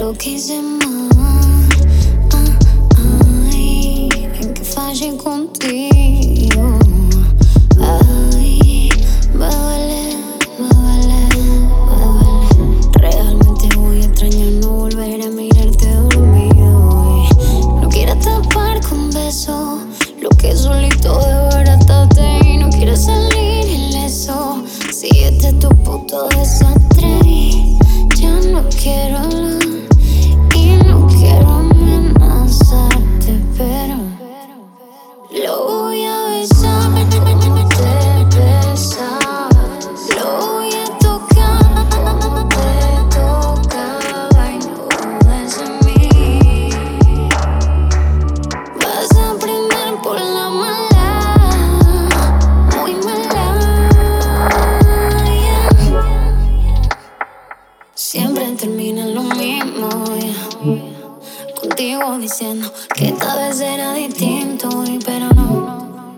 Lo que hice mal, ay, en que fallé contigo. Ay, me duele, me duele, me duele. Realmente voy a extrañar no volver a mirarte dormido. Y no quiero tapar con besos lo que solito de verdad tapé. Y no quiero salir ileso. Si este es tu puto desastre, ya no quiero hablar. Y no quiero amenazarte, pero lo voy a besar, te besaba. Lo voy a tocar, te tocaba. Y no dudes en mí. Vas a aprender por la mala, muy mala, yeah. Siempre termina lo mismo, yeah. Contigo diciendo que esta vez era distinto, pero no,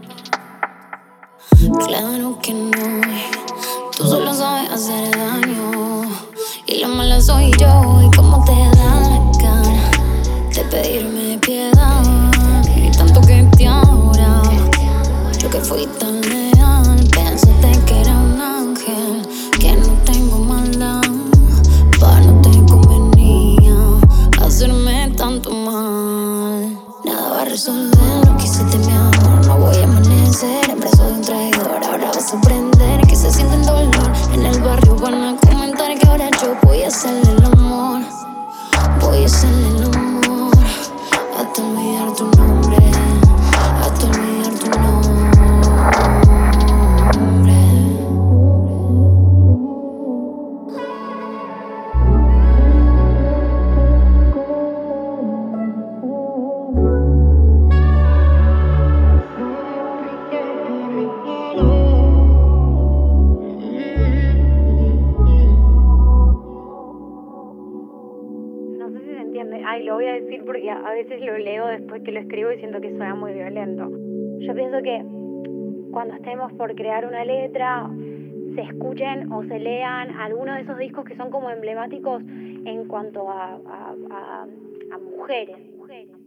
claro que no. Tú solo sabes hacer daño y la mala soy yo. Y cómo te da la cara de pedirme piedad y tanto que te ahora. Yo que fui tan leal, pensaste que era un ángel, que no tengo maldad. No te convenía hacerme tanto mal. Nada va a resolver lo que hiciste, mi amor. No voy a amanecer en brazos de un traidor. Ahora vas a aprender que se siente el dolor. En el barrio van a comentar que ahora yo voy a hacerle el amor. Voy a hacerle el amor hasta olvidar tu nombre, hasta olvidar tu nombre. No sé si se entiende. Ay, lo voy a decir porque a veces lo leo después que lo escribo y siento que suena muy violento. Yo pienso que cuando estemos por crear una letra, se escuchen o se lean algunos de esos discos que son como emblemáticos en cuanto a mujeres.